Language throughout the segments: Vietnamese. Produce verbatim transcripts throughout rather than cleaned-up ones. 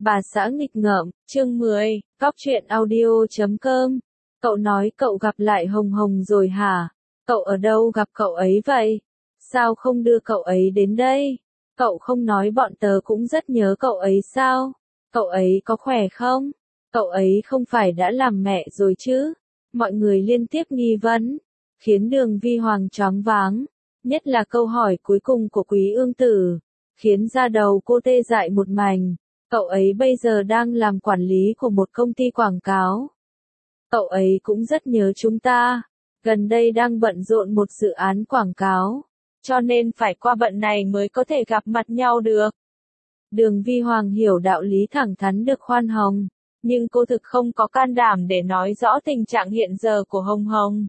Bà xã nghịch ngợm, chương mười, Góc truyện audio chấm com. Cậu nói cậu gặp lại Hồng Hồng rồi hả? Cậu ở đâu gặp cậu ấy vậy? Sao không đưa cậu ấy đến đây? Cậu không nói bọn tớ cũng rất nhớ cậu ấy sao? Cậu ấy có khỏe không? Cậu ấy không phải đã làm mẹ rồi chứ? Mọi người liên tiếp nghi vấn, khiến Đường Vi Hoàng choáng váng, nhất là câu hỏi cuối cùng của Quý Ương Tử, khiến da đầu cô tê dại một mảnh. Cậu ấy bây giờ đang làm quản lý của một công ty quảng cáo. Cậu ấy cũng rất nhớ chúng ta, gần đây đang bận rộn một dự án quảng cáo, cho nên phải qua bận này mới có thể gặp mặt nhau được. Đường Vi Hoàng hiểu đạo lý thẳng thắn được khoan hồng, nhưng cô thực không có can đảm để nói rõ tình trạng hiện giờ của Hồng Hồng.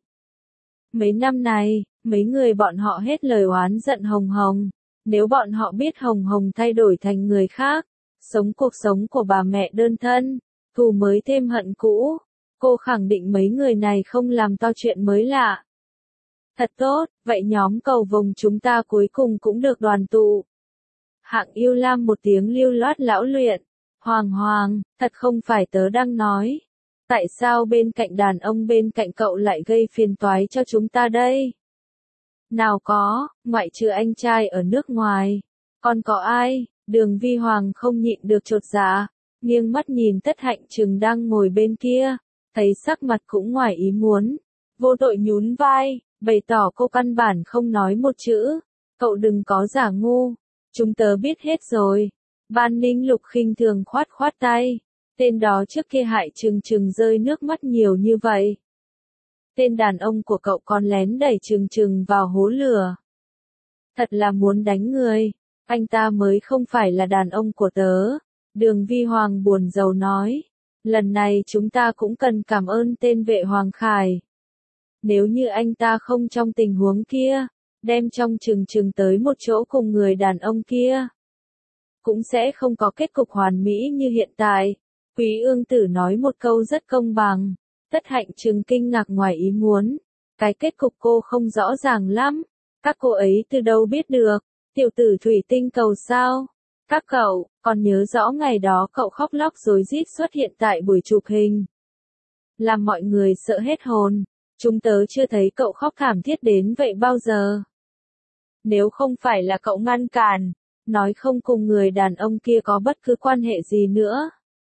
Mấy năm này, mấy người bọn họ hết lời oán giận Hồng Hồng, nếu bọn họ biết Hồng Hồng thay đổi thành người khác, sống cuộc sống của bà mẹ đơn thân, thù mới thêm hận cũ, cô khẳng định mấy người này không làm to chuyện mới lạ. Thật tốt, vậy nhóm cầu vồng chúng ta cuối cùng cũng được đoàn tụ. Hạng Yêu Lam một tiếng lưu loát lão luyện, Hoàng Hoàng, thật không phải tớ đang nói. Tại sao bên cạnh đàn ông bên cạnh cậu lại gây phiền toái cho chúng ta đây? Nào có, ngoại trừ anh trai ở nước ngoài, còn có ai? Đường Vi Hoàng không nhịn được chột dạ, nghiêng mắt nhìn Tất Hạnh Trừng đang ngồi bên kia, thấy sắc mặt cũng ngoài ý muốn, vô tội nhún vai, bày tỏ cô căn bản không nói một chữ, cậu đừng có giả ngu, chúng tớ biết hết rồi. Ban Ninh Lục khinh thường khoát khoát tay, tên đó trước kia hại Trừng Trừng rơi nước mắt nhiều như vậy. Tên đàn ông của cậu còn lén đẩy Trừng Trừng vào hố lửa. Thật là muốn đánh người. Anh ta mới không phải là đàn ông của tớ. Đường Vi Hoàng buồn rầu nói. Lần này chúng ta cũng cần cảm ơn tên vệ Hoàng Khải. Nếu như anh ta không trong tình huống kia, đem trong Trừng Trừng tới một chỗ cùng người đàn ông kia, cũng sẽ không có kết cục hoàn mỹ như hiện tại. Quý Ương Tử nói một câu rất công bằng. Tất Hạnh Trừng kinh ngạc ngoài ý muốn. Cái kết cục cô không rõ ràng lắm. Các cô ấy từ đâu biết được? Tiểu tử thủy tinh cầu sao? Các cậu, còn nhớ rõ ngày đó cậu khóc lóc rối rít xuất hiện tại buổi chụp hình. Làm mọi người sợ hết hồn. Chúng tớ chưa thấy cậu khóc thảm thiết đến vậy bao giờ. Nếu không phải là cậu ngăn cản, nói không cùng người đàn ông kia có bất cứ quan hệ gì nữa,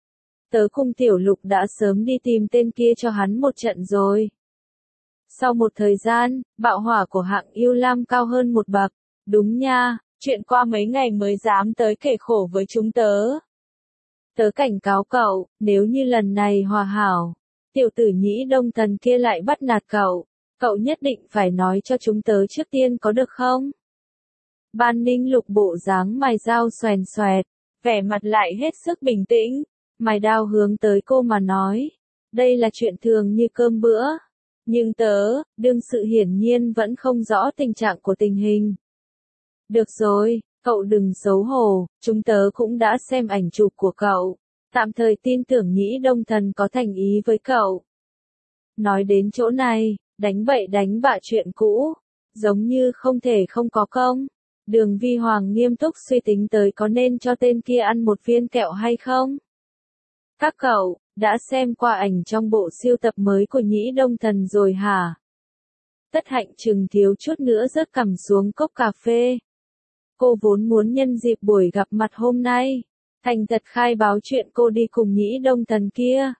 tớ cùng Tiểu Lục đã sớm đi tìm tên kia cho hắn một trận rồi. Sau một thời gian, bạo hỏa của Hạng Yêu Lam cao hơn một bậc. Đúng nha, chuyện qua mấy ngày mới dám tới kể khổ với chúng tớ. Tớ cảnh cáo cậu, nếu như lần này hòa hảo, tiểu tử Nhĩ Đông Thần kia lại bắt nạt cậu, cậu nhất định phải nói cho chúng tớ trước tiên có được không? Ban Ninh Lục bộ dáng mày dao xoèn xoẹt, vẻ mặt lại hết sức bình tĩnh, mày đao hướng tới cô mà nói. Đây là chuyện thường như cơm bữa. Nhưng tớ, đương sự hiển nhiên vẫn không rõ tình trạng của tình hình. Được rồi, cậu đừng xấu hổ, chúng tớ cũng đã xem ảnh chụp của cậu, tạm thời tin tưởng Nhĩ Đông Thần có thành ý với cậu. Nói đến chỗ này, đánh bậy đánh bạ chuyện cũ, giống như không thể không có công. Đường Vi Hoàng nghiêm túc suy tính tới có nên cho tên kia ăn một viên kẹo hay không. Các cậu, đã xem qua ảnh trong bộ siêu tập mới của Nhĩ Đông Thần rồi hả? Tất Hạnh Trừng thiếu chút nữa rớt cằm xuống cốc cà phê. Cô vốn muốn nhân dịp buổi gặp mặt hôm nay, thành thật khai báo chuyện cô đi cùng Nhĩ Đông Thần kia.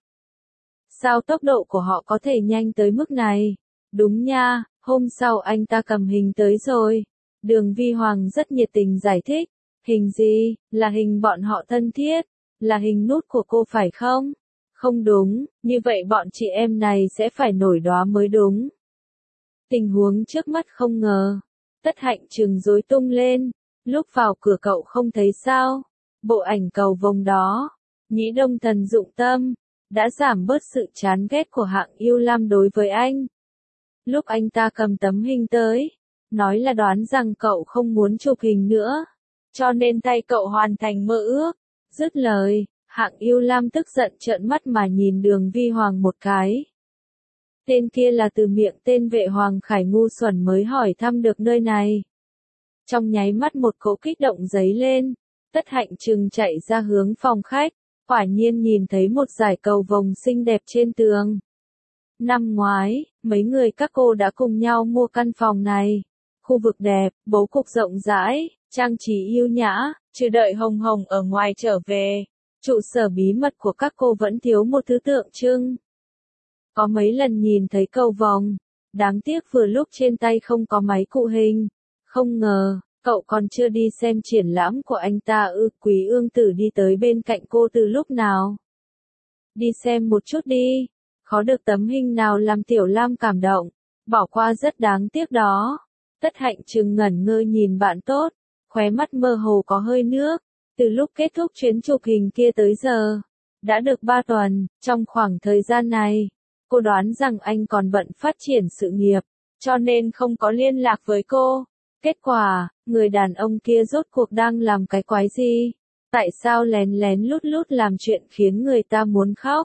Sao tốc độ của họ có thể nhanh tới mức này? Đúng nha, hôm sau anh ta cầm hình tới rồi. Đường Vi Hoàng rất nhiệt tình giải thích. Hình gì? Là hình bọn họ thân thiết. Là hình nút của cô phải không? Không đúng, như vậy bọn chị em này sẽ phải nổi đoá mới đúng. Tình huống trước mắt không ngờ. Tất Hạnh Trừng rối tung lên. Lúc vào cửa cậu không thấy sao? Bộ ảnh cầu vồng đó, Nhĩ Đông Thần dụng tâm, đã giảm bớt sự chán ghét của Hạng Yêu Lam đối với anh. Lúc anh ta cầm tấm hình tới, nói là đoán rằng cậu không muốn chụp hình nữa, cho nên tay cậu hoàn thành mơ ước. Dứt lời, Hạng Yêu Lam tức giận trợn mắt mà nhìn Đường Vi Hoàng một cái. Tên kia là từ miệng tên vệ Hoàng Khải ngu xuẩn mới hỏi thăm được nơi này. Trong nháy mắt một cỗ kích động dấy lên, Tất Hạnh Trừng chạy ra hướng phòng khách, quả nhiên nhìn thấy một dải cầu vồng xinh đẹp trên tường. Năm ngoái, mấy người các cô đã cùng nhau mua căn phòng này. Khu vực đẹp, bố cục rộng rãi, trang trí yêu nhã, chưa đợi Hồng Hồng ở ngoài trở về. Trụ sở bí mật của các cô vẫn thiếu một thứ tượng trưng. Có mấy lần nhìn thấy cầu vồng, đáng tiếc vừa lúc trên tay không có máy cụ hình. Không ngờ, cậu còn chưa đi xem triển lãm của anh ta ư? Quý Ương Tử đi tới bên cạnh cô từ lúc nào? Đi xem một chút đi, có được tấm hình nào làm Tiểu Lam cảm động, bỏ qua rất đáng tiếc đó. Tất Hạnh Trừng ngẩn ngơ nhìn bạn tốt, khóe mắt mơ hồ có hơi nước. Từ lúc kết thúc chuyến chụp hình kia tới giờ, đã được ba tuần, trong khoảng thời gian này, cô đoán rằng anh còn bận phát triển sự nghiệp, cho nên không có liên lạc với cô. Kết quả, người đàn ông kia rốt cuộc đang làm cái quái gì? Tại sao lén lén lút lút làm chuyện khiến người ta muốn khóc?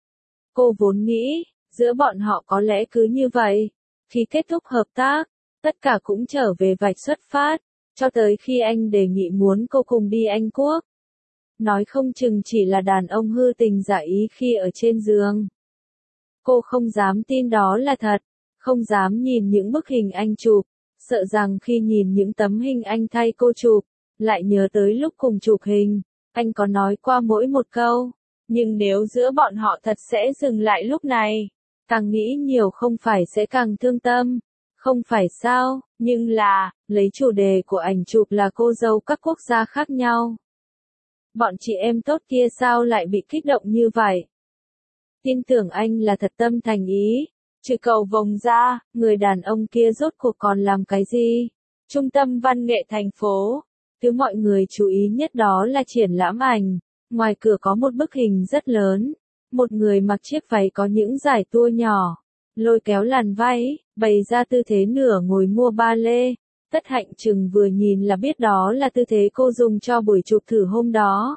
Cô vốn nghĩ, giữa bọn họ có lẽ cứ như vậy. Khi kết thúc hợp tác, tất cả cũng trở về vạch xuất phát, cho tới khi anh đề nghị muốn cô cùng đi Anh Quốc. Nói không chừng chỉ là đàn ông hư tình giả ý khi ở trên giường. Cô không dám tin đó là thật, không dám nhìn những bức hình anh chụp, sợ rằng khi nhìn những tấm hình anh thay cô chụp, lại nhớ tới lúc cùng chụp hình, anh có nói qua mỗi một câu. Nhưng nếu giữa bọn họ thật sẽ dừng lại lúc này, càng nghĩ nhiều không phải sẽ càng thương tâm, không phải sao? Nhưng là, lấy chủ đề của ảnh chụp là cô dâu các quốc gia khác nhau. Bọn chị em tốt kia sao lại bị kích động như vậy? Tin tưởng anh là thật tâm thành ý. Trừ cầu vồng ra, người đàn ông kia rốt cuộc còn làm cái gì? Trung tâm văn nghệ thành phố. Thứ mọi người chú ý nhất đó là triển lãm ảnh. Ngoài cửa có một bức hình rất lớn. Một người mặc chiếc váy có những dải tua nhỏ. Lôi kéo làn váy, bày ra tư thế nửa ngồi mua ba lê. Tất Hạnh Trừng vừa nhìn là biết đó là tư thế cô dùng cho buổi chụp thử hôm đó.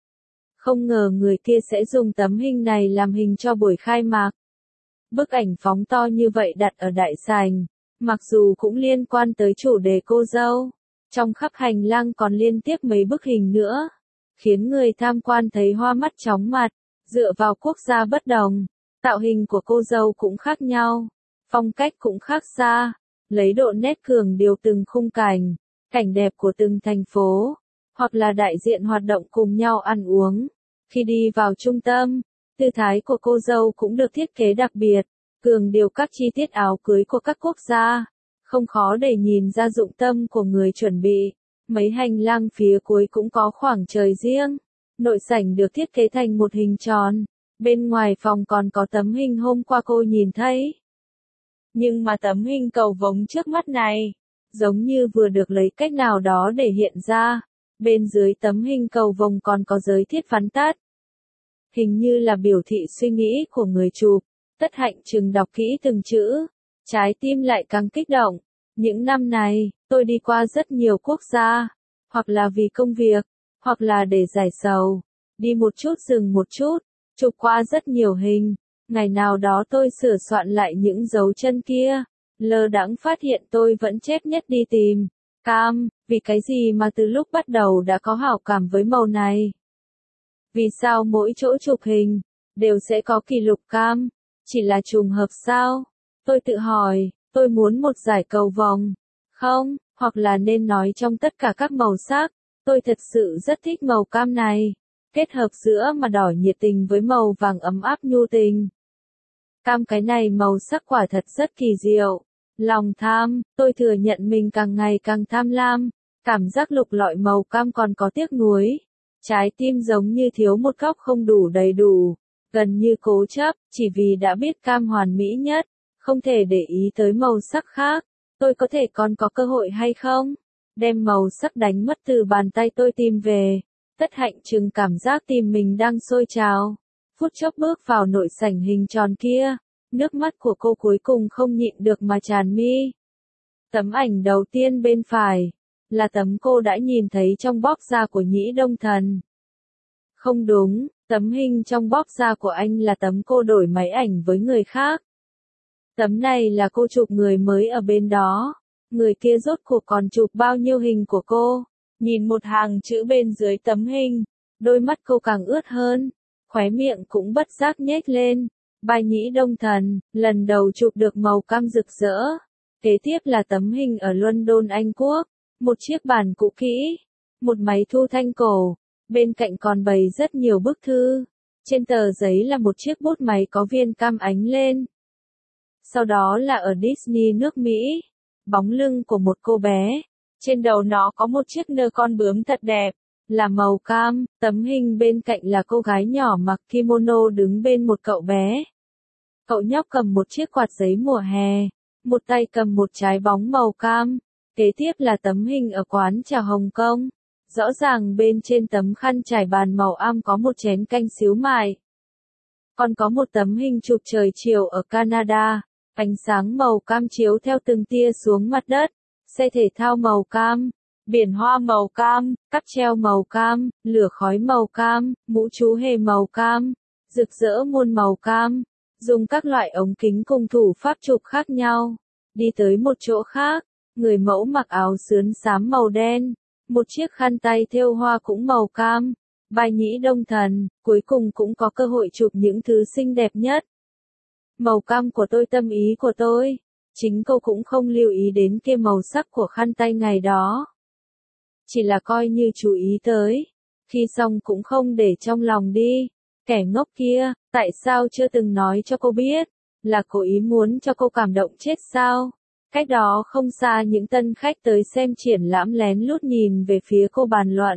Không ngờ người kia sẽ dùng tấm hình này làm hình cho buổi khai mạc. Bức ảnh phóng to như vậy đặt ở đại sảnh, mặc dù cũng liên quan tới chủ đề cô dâu. Trong khắp hành lang còn liên tiếp mấy bức hình nữa, khiến người tham quan thấy hoa mắt chóng mặt. Dựa vào quốc gia bất đồng, tạo hình của cô dâu cũng khác nhau, phong cách cũng khác xa, lấy độ nét cường điều từng khung cảnh, cảnh đẹp của từng thành phố, hoặc là đại diện hoạt động cùng nhau ăn uống. Khi đi vào trung tâm, tư thái của cô dâu cũng được thiết kế đặc biệt, cường điều các chi tiết áo cưới của các quốc gia, không khó để nhìn ra dụng tâm của người chuẩn bị. Mấy hành lang phía cuối cũng có khoảng trời riêng. Nội sảnh được thiết kế thành một hình tròn, bên ngoài phòng còn có tấm hình hôm qua cô nhìn thấy. Nhưng mà tấm hình cầu vồng trước mắt này, giống như vừa được lấy cách nào đó để hiện ra. Bên dưới tấm hình cầu vồng còn có giới thiết vắn tắt. Hình như là biểu thị suy nghĩ của người chụp. Tất Hạnh Trừng đọc kỹ từng chữ, trái tim lại càng kích động. Những năm này, tôi đi qua rất nhiều quốc gia, hoặc là vì công việc, hoặc là để giải sầu, đi một chút dừng một chút, chụp qua rất nhiều hình. Ngày nào đó tôi sửa soạn lại những dấu chân kia, lơ đãng phát hiện tôi vẫn chép nhất đi tìm cam, vì cái gì mà từ lúc bắt đầu đã có hảo cảm với màu này. Vì sao mỗi chỗ chụp hình, đều sẽ có kỷ lục cam, chỉ là trùng hợp sao? Tôi tự hỏi, tôi muốn một dải cầu vồng, không, hoặc là nên nói trong tất cả các màu sắc. Tôi thật sự rất thích màu cam này, kết hợp giữa mà đỏ nhiệt tình với màu vàng ấm áp nhu tình. Cam cái này màu sắc quả thật rất kỳ diệu. Lòng tham, tôi thừa nhận mình càng ngày càng tham lam, cảm giác lục lọi màu cam còn có tiếc nuối. Trái tim giống như thiếu một góc không đủ đầy đủ, gần như cố chấp, chỉ vì đã biết cam hoàn mỹ nhất, không thể để ý tới màu sắc khác. Tôi có thể còn có cơ hội hay không? Đem màu sắc đánh mất từ bàn tay tôi tìm về. Tất Hạnh Trừng cảm giác tim mình đang sôi trào. Phút chốc bước vào nội sảnh hình tròn kia, nước mắt của cô cuối cùng không nhịn được mà tràn mi. Tấm ảnh đầu tiên bên phải, là tấm cô đã nhìn thấy trong bóp da của Nhĩ Đông Thần. Không đúng, tấm hình trong bóp da của anh là tấm cô đổi máy ảnh với người khác. Tấm này là cô chụp người mới ở bên đó. Người kia rốt cuộc còn chụp bao nhiêu hình của cô? Nhìn một hàng chữ bên dưới tấm hình, đôi mắt cô càng ướt hơn, khóe miệng cũng bất giác nhếch lên. Bài Nhĩ Đông Thần, lần đầu chụp được màu cam rực rỡ. Kế tiếp là tấm hình ở London, Anh Quốc. Một chiếc bàn cũ kỹ, một máy thu thanh cổ, bên cạnh còn bày rất nhiều bức thư. Trên tờ giấy là một chiếc bút máy có viên cam ánh lên. Sau đó là ở Disney nước Mỹ, bóng lưng của một cô bé. Trên đầu nó có một chiếc nơ con bướm thật đẹp, là màu cam. Tấm hình bên cạnh là cô gái nhỏ mặc kimono đứng bên một cậu bé. Cậu nhóc cầm một chiếc quạt giấy mùa hè, một tay cầm một trái bóng màu cam. Kế tiếp là tấm hình ở quán trà Hồng Kông. Rõ ràng bên trên tấm khăn trải bàn màu am có một chén canh xíu mại. Còn có một tấm hình chụp trời chiều ở Canada, ánh sáng màu cam chiếu theo từng tia xuống mặt đất, xe thể thao màu cam, biển hoa màu cam, cáp treo màu cam, lửa khói màu cam, mũ chú hề màu cam, rực rỡ muôn màu cam, dùng các loại ống kính cùng thủ pháp chụp khác nhau. Đi tới một chỗ khác, người mẫu mặc áo sướn xám màu đen, một chiếc khăn tay thêu hoa cũng màu cam. Bài Nhĩ Đông Thần, cuối cùng cũng có cơ hội chụp những thứ xinh đẹp nhất. Màu cam của tôi, tâm ý của tôi. Chính cô cũng không lưu ý đến kia màu sắc của khăn tay ngày đó. Chỉ là coi như chú ý tới. Khi xong cũng không để trong lòng đi. Kẻ ngốc kia, tại sao chưa từng nói cho cô biết? Là cố ý muốn cho cô cảm động chết sao? Cách đó không xa những tân khách tới xem triển lãm lén lút nhìn về phía cô bàn luận.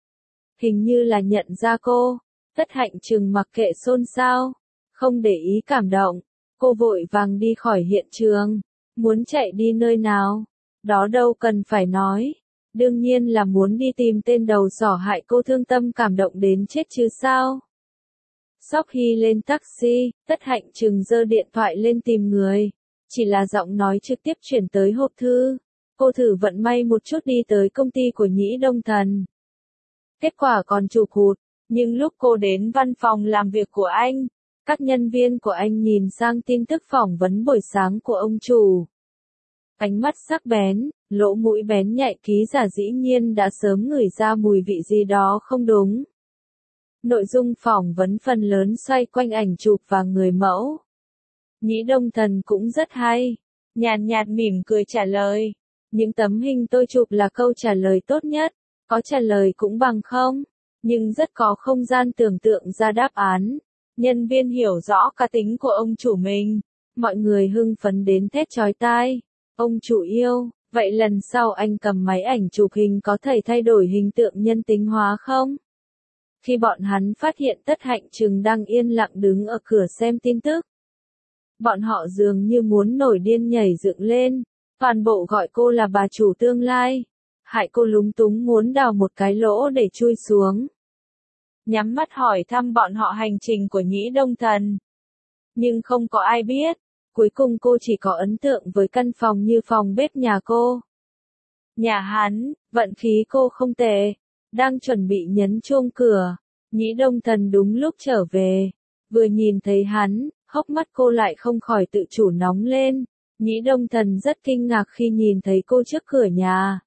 Hình như là nhận ra cô. Tất Hạnh Trừng mặc kệ xôn xao, không để ý cảm động. Cô vội vàng đi khỏi hiện trường. Muốn chạy đi nơi nào? Đó đâu cần phải nói. Đương nhiên là muốn đi tìm tên đầu sỏ hại cô thương tâm cảm động đến chết chứ sao. Sau khi lên taxi, Tất Hạnh Trừng giơ điện thoại lên tìm người. Chỉ là giọng nói trực tiếp chuyển tới hộp thư. Cô thử vận may một chút đi tới công ty của Nhĩ Đông Thần. Kết quả còn chụp hụt, nhưng lúc cô đến văn phòng làm việc của anh, các nhân viên của anh nhìn sang tin tức phỏng vấn buổi sáng của ông chủ. Ánh mắt sắc bén, lỗ mũi bén nhạy, ký giả dĩ nhiên đã sớm ngửi ra mùi vị gì đó không đúng. Nội dung phỏng vấn phần lớn xoay quanh ảnh chụp và người mẫu. Nhĩ Đông Thần cũng rất hay, nhàn nhạt mỉm cười trả lời. Những tấm hình tôi chụp là câu trả lời tốt nhất, có trả lời cũng bằng không, nhưng rất có không gian tưởng tượng ra đáp án. Nhân viên hiểu rõ cá tính của ông chủ mình, mọi người hưng phấn đến thét chói tai. Ông chủ yêu, vậy lần sau anh cầm máy ảnh chụp hình có thể thay đổi hình tượng nhân tính hóa không? Khi bọn hắn phát hiện Tất Hạnh Trừng đang yên lặng đứng ở cửa xem tin tức, bọn họ dường như muốn nổi điên nhảy dựng lên, toàn bộ gọi cô là bà chủ tương lai, hại cô lúng túng muốn đào một cái lỗ để chui xuống. Nhắm mắt hỏi thăm bọn họ hành trình của Nhĩ Đông Thần. Nhưng không có ai biết, cuối cùng cô chỉ có ấn tượng với căn phòng như phòng bếp nhà cô. Nhà hắn, vận khí cô không tệ, đang chuẩn bị nhấn chuông cửa, Nhĩ Đông Thần đúng lúc trở về, vừa nhìn thấy hắn, hốc mắt cô lại không khỏi tự chủ nóng lên. Nhĩ Đông Thần rất kinh ngạc khi nhìn thấy cô trước cửa nhà.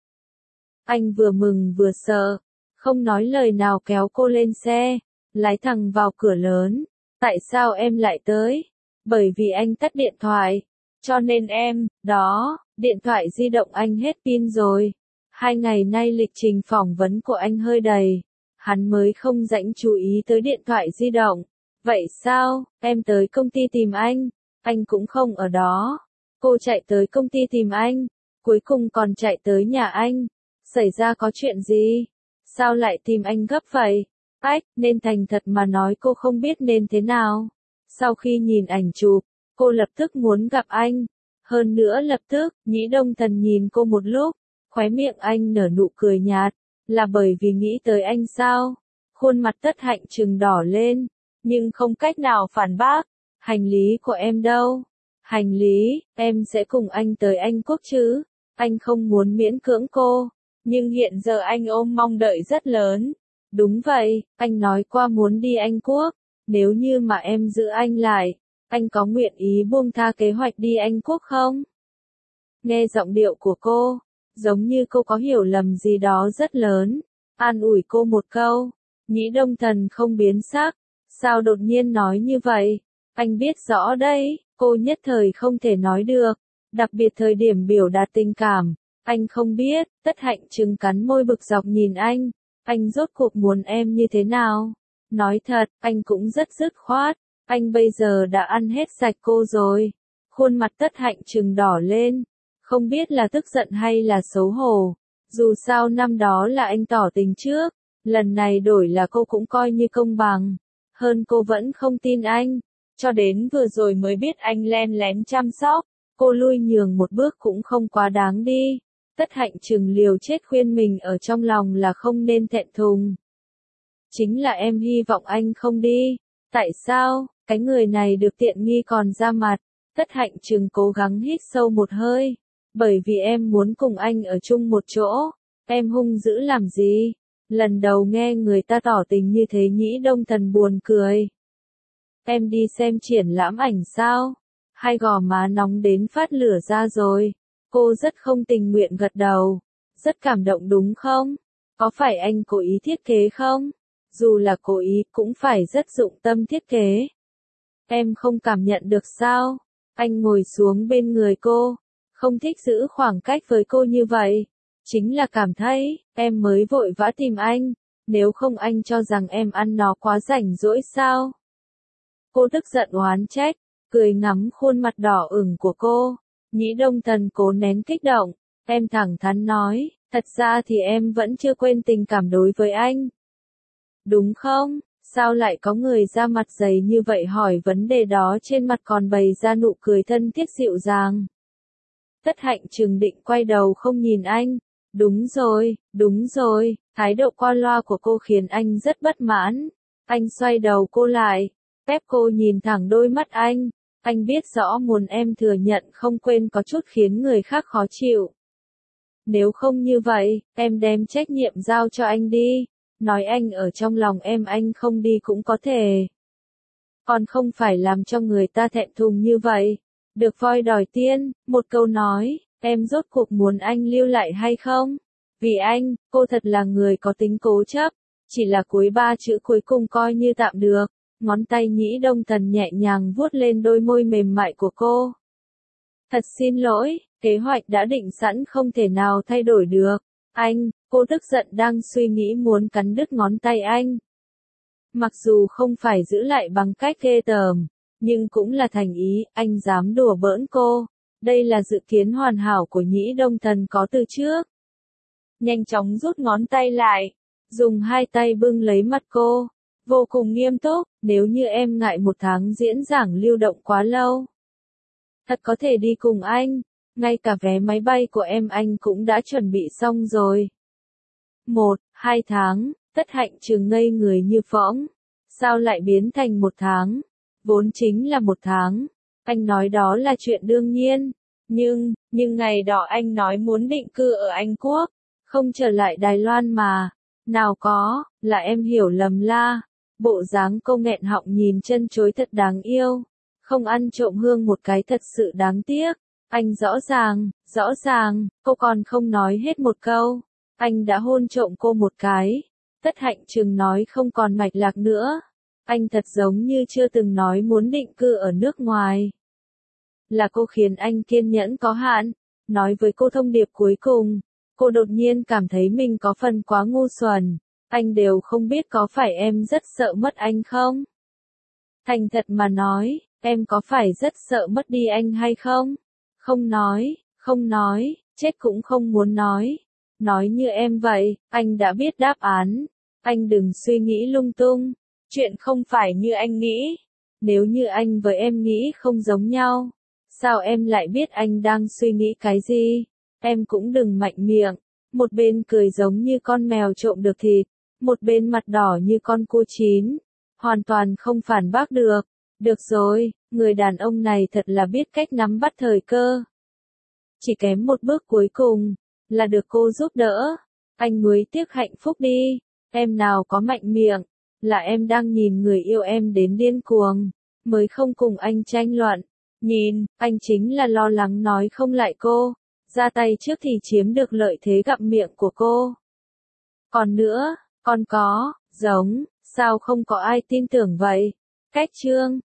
Anh vừa mừng vừa sợ, không nói lời nào kéo cô lên xe, lái thẳng vào cửa lớn. Tại sao em lại tới? Bởi vì anh tắt điện thoại, cho nên em, đó, điện thoại di động anh hết pin rồi. Hai ngày nay lịch trình phỏng vấn của anh hơi đầy, hắn mới không rảnh chú ý tới điện thoại di động. Vậy sao, em tới công ty tìm anh, anh cũng không ở đó. Cô chạy tới công ty tìm anh, cuối cùng còn chạy tới nhà anh. Xảy ra có chuyện gì? Sao lại tìm anh gấp vậy? Ách, nên thành thật mà nói cô không biết nên thế nào. Sau khi nhìn ảnh chụp, cô lập tức muốn gặp anh. Hơn nữa lập tức, Nhĩ Đông Thần nhìn cô một lúc, khóe miệng anh nở nụ cười nhạt. Là bởi vì nghĩ tới anh sao? Khuôn mặt Tất Hạnh Trừng đỏ lên, nhưng không cách nào phản bác. Hành lý của em đâu? Hành lý, em sẽ cùng anh tới Anh Quốc chứ? Anh không muốn miễn cưỡng cô, nhưng hiện giờ anh ôm mong đợi rất lớn. Đúng vậy, anh nói qua muốn đi Anh Quốc, nếu như mà em giữ anh lại, anh có nguyện ý buông tha kế hoạch đi Anh Quốc không? Nghe giọng điệu của cô, giống như cô có hiểu lầm gì đó rất lớn, an ủi cô một câu, Nhĩ Đông Thần không biến sắc. Sao đột nhiên nói như vậy? Anh biết rõ đấy, cô nhất thời không thể nói được. Đặc biệt thời điểm biểu đạt tình cảm. Anh không biết, Tất Hạnh Trừng cắn môi bực dọc nhìn anh. Anh rốt cuộc muốn em như thế nào? Nói thật, anh cũng rất dứt khoát. Anh bây giờ đã ăn hết sạch cô rồi. Khuôn mặt Tất Hạnh Trừng đỏ lên. Không biết là tức giận hay là xấu hổ. Dù sao năm đó là anh tỏ tình trước. Lần này đổi là cô cũng coi như công bằng. Hơn cô vẫn không tin anh. Cho đến vừa rồi mới biết anh len lén chăm sóc. Cô lui nhường một bước cũng không quá đáng đi. Tất Hạnh Trừng liều chết khuyên mình ở trong lòng là không nên thẹn thùng. Chính là em hy vọng anh không đi. Tại sao? Cái người này được tiện nghi còn ra mặt. Tất Hạnh Trừng cố gắng hít sâu một hơi. Bởi vì em muốn cùng anh ở chung một chỗ. Em hung dữ làm gì? Lần đầu nghe người ta tỏ tình như thế Nhĩ Đông Thần buồn cười. Em đi xem triển lãm ảnh sao? Hai gò má nóng đến phát lửa ra rồi. Cô rất không tình nguyện gật đầu. Rất cảm động đúng không? Có phải anh cố ý thiết kế không? Dù là cố ý cũng phải rất dụng tâm thiết kế. Em không cảm nhận được sao? Anh ngồi xuống bên người cô. Không thích giữ khoảng cách với cô như vậy. Chính là cảm thấy, em mới vội vã tìm anh. Nếu không anh cho rằng em ăn nó quá rảnh rỗi sao? Cô tức giận oán trách, cười ngắm khuôn mặt đỏ ửng của cô. Nhĩ Đông Thần cố nén kích động. Em thẳng thắn nói, thật ra thì em vẫn chưa quên tình cảm đối với anh. Đúng không? Sao lại có người ra mặt dày như vậy hỏi vấn đề đó trên mặt còn bày ra nụ cười thân thiết dịu dàng. Tất Hạnh Trừng định quay đầu không nhìn anh. Đúng rồi, đúng rồi, thái độ qua loa của cô khiến anh rất bất mãn. Anh xoay đầu cô lại, ép cô nhìn thẳng đôi mắt anh. Anh biết rõ muốn em thừa nhận không quên có chút khiến người khác khó chịu. Nếu không như vậy, em đem trách nhiệm giao cho anh đi. Nói anh ở trong lòng em anh không đi cũng có thể. Còn không phải làm cho người ta thẹn thùng như vậy. Được voi đòi tiên, một câu nói, em rốt cuộc muốn anh lưu lại hay không? Vì anh, cô thật là người có tính cố chấp. Chỉ là cuối ba chữ cuối cùng coi như tạm được. Ngón tay Nhĩ Đông Thần nhẹ nhàng vuốt lên đôi môi mềm mại của cô. Thật xin lỗi, kế hoạch đã định sẵn không thể nào thay đổi được. Anh, cô tức giận đang suy nghĩ muốn cắn đứt ngón tay anh. Mặc dù không phải giữ lại bằng cách ghê tởm, nhưng cũng là thành ý, anh dám đùa bỡn cô. Đây là dự kiến hoàn hảo của Nhĩ Đông Thần có từ trước. Nhanh chóng rút ngón tay lại, dùng hai tay bưng lấy mặt cô. Vô cùng nghiêm túc, nếu như em ngại một tháng diễn giảng lưu động quá lâu. Thật có thể đi cùng anh, ngay cả vé máy bay của em anh cũng đã chuẩn bị xong rồi. Một, hai tháng, Tất Hạnh Trừng ngây người như phỗng. Sao lại biến thành một tháng? Vốn chính là một tháng. Anh nói đó là chuyện đương nhiên. Nhưng, nhưng ngày đó anh nói muốn định cư ở Anh Quốc, không trở lại Đài Loan mà. Nào có, là em hiểu lầm la. Bộ dáng cô nghẹn họng nhìn chân chối thật đáng yêu. Không ăn trộm hương một cái thật sự đáng tiếc. Anh rõ ràng, rõ ràng, cô còn không nói hết một câu. Anh đã hôn trộm cô một cái. Tất Hạnh Trừng nói không còn mạch lạc nữa. Anh thật giống như chưa từng nói muốn định cư ở nước ngoài. Là cô khiến anh kiên nhẫn có hạn. Nói với cô thông điệp cuối cùng. Cô đột nhiên cảm thấy mình có phần quá ngu xuẩn. Anh đều không biết có phải em rất sợ mất anh không? Thành thật mà nói, em có phải rất sợ mất đi anh hay không? Không nói, không nói, chết cũng không muốn nói. Nói như em vậy, anh đã biết đáp án. Anh đừng suy nghĩ lung tung. Chuyện không phải như anh nghĩ. Nếu như anh với em nghĩ không giống nhau, sao em lại biết anh đang suy nghĩ cái gì? Em cũng đừng mạnh miệng. Một bên cười giống như con mèo trộm được thịt. Một bên mặt đỏ như con cua chín. Hoàn toàn không phản bác được. Được rồi, người đàn ông này thật là biết cách nắm bắt thời cơ. Chỉ kém một bước cuối cùng, là được cô giúp đỡ. Anh nuối tiếc hạnh phúc đi. Em nào có mạnh miệng, là em đang nhìn người yêu em đến điên cuồng, mới không cùng anh tranh luận. Nhìn, anh chính là lo lắng nói không lại cô. Ra tay trước thì chiếm được lợi thế gặm miệng của cô. Còn nữa, còn có, Giống, sao không có ai tin tưởng vậy? Cách chương